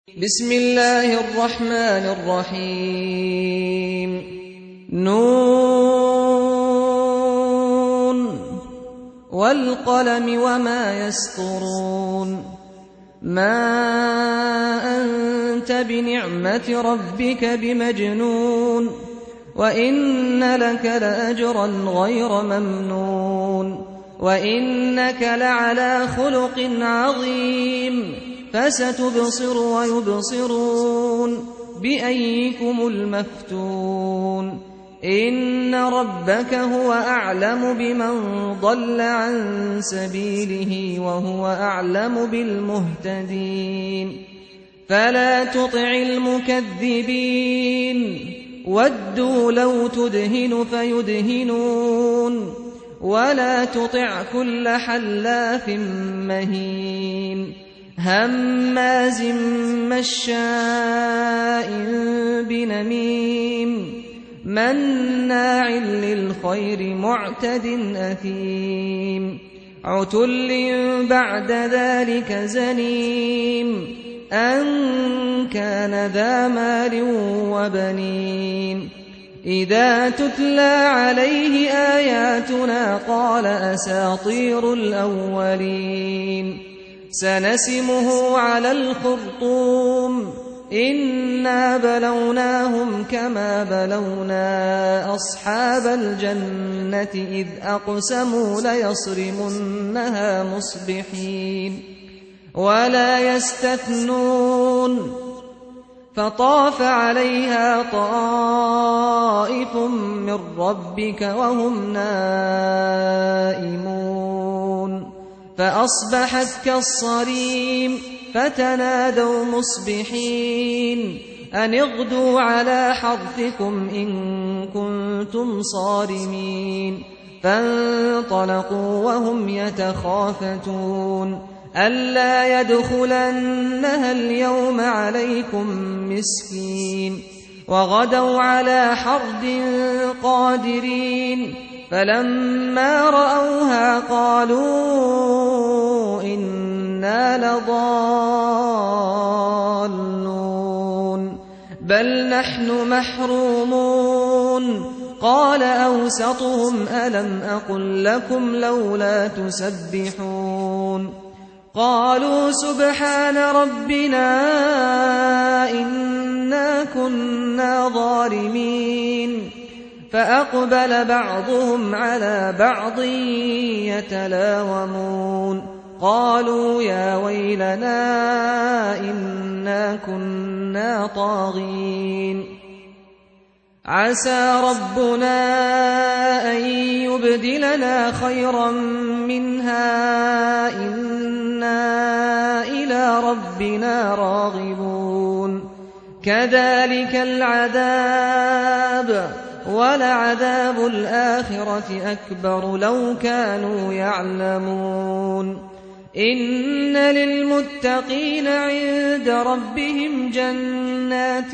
بسم الله الرحمن الرحيم نون والقلم وما يسطرون ما أنت بنعمة ربك بمجنون وإن لك لأجرا غير ممنون وإنك لعلى خلق عظيم فستبصر ويبصرون بأيكم المفتون إن ربك هو أعلم بمن ضل عن سبيله وهو أعلم بالمهتدين فلا تطع المكذبين ودوا لو تدهن فيدهنون ولا تطع كل حلاف مهين هماز مشاء بنميم مناع للخير معتد أثيم عتل بعد ذلك زنيم أن كان ذا مال وبنين إذا تتلى عليه آياتنا قال أساطير الأولين سنسمه على الخرطوم إنا بلوناهم كما بلونا أصحاب الجنة إذ أقسموا ليصرمنها مصبحين ولا يستثنون فطاف عليها طائف من ربك وهم نائمون فأصبحت كالصريم فتنادوا مصبحين أن اغدوا على حرثكم إن كنتم صارمين فانطلقوا وهم يتخافتون ألا يدخلنها اليوم عليكم مسكين وغدوا على حرد قادرين فلما رأوها قالوا إنا لضالون بل نحن محرومون قال أوسطهم ألم أقل لكم لولا تسبحون قالوا سبحان ربنا إنا كنا ظالمين فأقبل بعضهم على بعض يتلاومون قالوا يا ويلنا إنا كنا طاغين عسى ربنا أن يبدلنا خيرا منها إنا إلى ربنا راغبون كذلك العذاب ولعذاب الآخرة أكبر لو كانوا يعلمون إن للمتقين عند ربهم جنات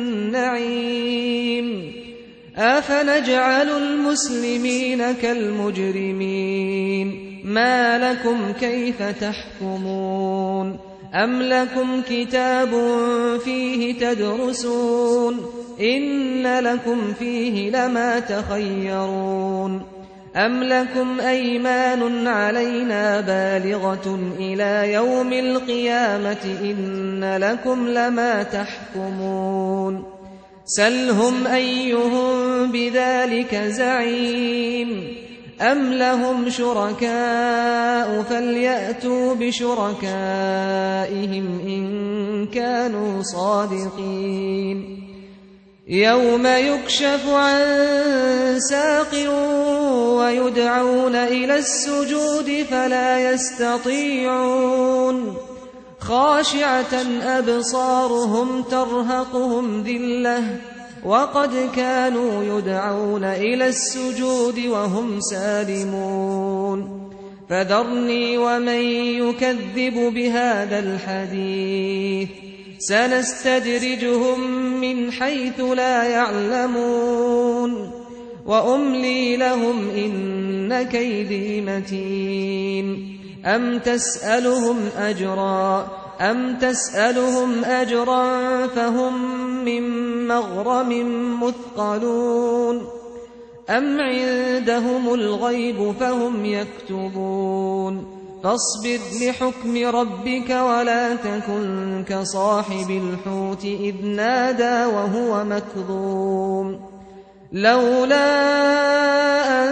النعيم أفنجعل المسلمين كالمجرمين ما لكم كيف تحكمون أم لكم كتاب فيه تدرسون إن لكم فيه لما تخيرون أم لكم أيمان علينا بالغة إلى يوم القيامة إن لكم لما تحكمون سلهم أيهم بذلك زعيم أم لهم شركاء فليأتوا بشركائهم إن كانوا صادقين يوم يكشف عن ساق ويدعون إلى السجود فلا يستطيعون خاشعة أبصارهم ترهقهم ذلة وقد كانوا يدعون إلى السجود وهم سالمون فذرني ومن يكذب بهذا الحديث سنستدرجهم من حيث لا يعلمون وأملي لهم إن كيدي متين أم تسألهم أجرا أَمْ تَسْأَلُهُمْ أَجْرًا فَهُمْ مِنْ مَغْرَمٍ مُثْقَلُونَ أَمْ عِندَهُمُ الْغَيْبُ فَهُمْ يَكْتُبُونَ فاصبر لحكم ربك ولا تكن كصاحب الحوت إذ نادى وهو مكظوم لولا أن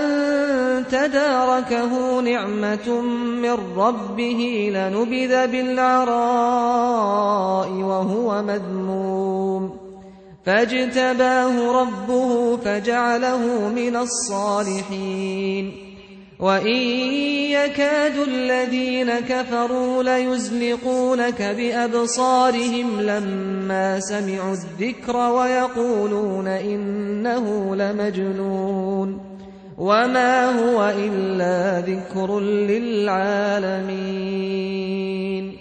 تداركه نعمة من ربه لنبذ بالعراء وهو مذموم فاجتباه ربه فجعله من الصالحين وإن يكاد الذين كفروا ليزلقونك بأبصارهم لما سمعوا الذكر ويقولون إنه لمجنون وما هو إلا ذكر للعالمين